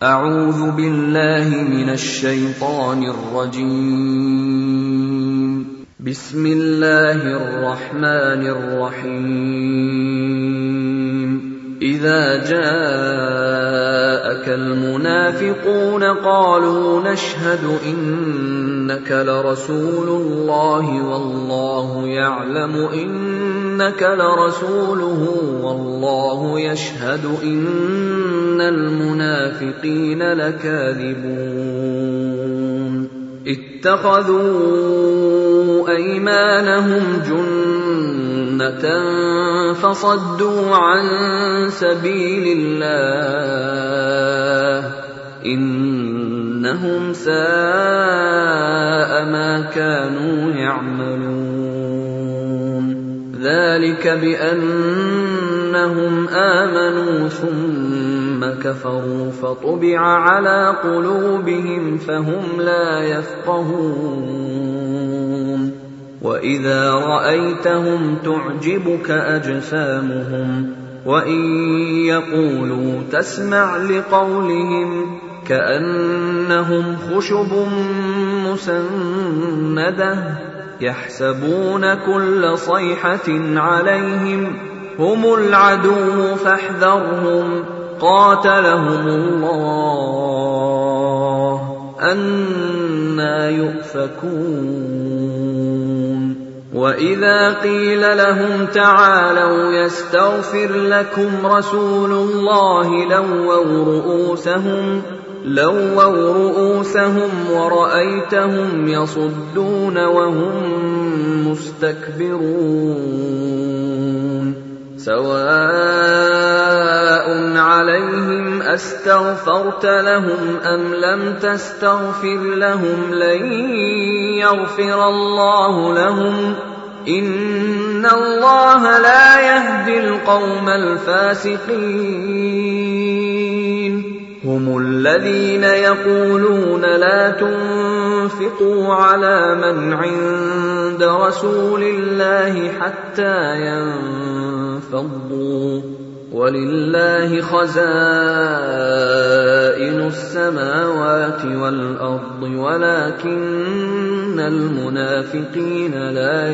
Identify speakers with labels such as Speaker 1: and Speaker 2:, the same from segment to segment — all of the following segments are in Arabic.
Speaker 1: أعوذ بالله من الشيطان الرجيم. بسم الله الرحمن الرحيم. إذا جاءك المنافقون قالوا نشهد إنك لرسول الله والله يعلم إنك لرسوله والله يشهد إن المنافقين لكاذبون. اتخذوا أيمانهم جنة فصدوا عن سبيل الله إنهم ساء ما كانوا يعملون. ذلك بأنهم آمنوا ثم كفروا فطبع على قلوبهم فهم لا يفقهون. وإذا رأيتهم تعجبك أجسامهم وإن يقولوا تسمع لقولهم كأنهم خشب مسندة يحسبون كل صيحة عليهم هم العدو فاحذرهم قاتلهم الله أنى يؤفكون. وإذا قيل لهم تعالوا يستغفر لكم رسول الله لووا رؤوسهم ورأيتهم يصدون وهم مستكبرون. سواء عليهم أستغفرت لهم أم لم تستغفر لهم لن يغفر الله لهم إن الله لا يهدي القوم الفاسقين. هم الذين يقولون لا تنفقوا على من عند رسول الله حتى ينفضوا ولله خزائن السماوات والأرض ولكن المنافقين لا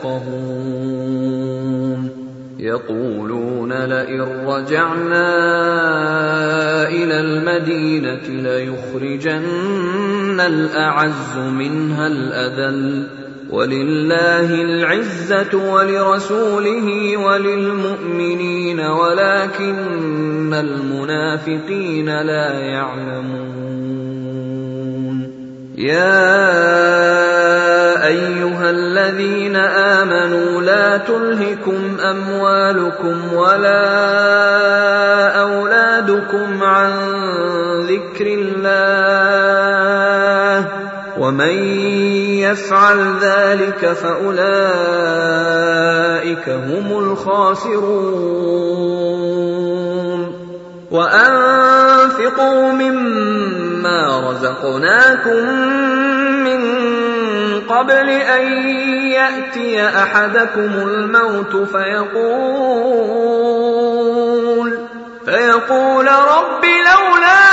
Speaker 1: يفقهون. يقولون لئن رجعنا إلى المدينة ليخرجن الأعز منها الأذل ولله العزة ولرسوله وللمؤمنين ولكن المنافقين لا يعلمون. يا أيها الذين آمنوا لا تلهكم أموالكم ولا أولادكم عن ذكر الله ومن يفعل ذلك فأولئك هم الخاسرون. وأنفقوا مما رزقناكم من قبل أن يأتي أحدكم الموت فيقول رب لولا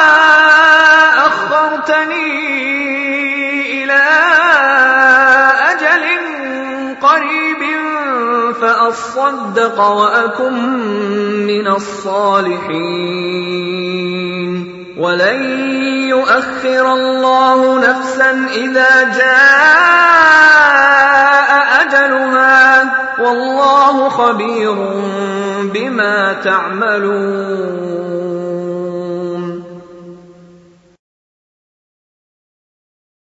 Speaker 1: أخرتني إلى أجل قريب فأصدق وأكن من الصالحين ولن يؤخر الله نفسا إذا جاء أجلها والله خبير بما تعملون.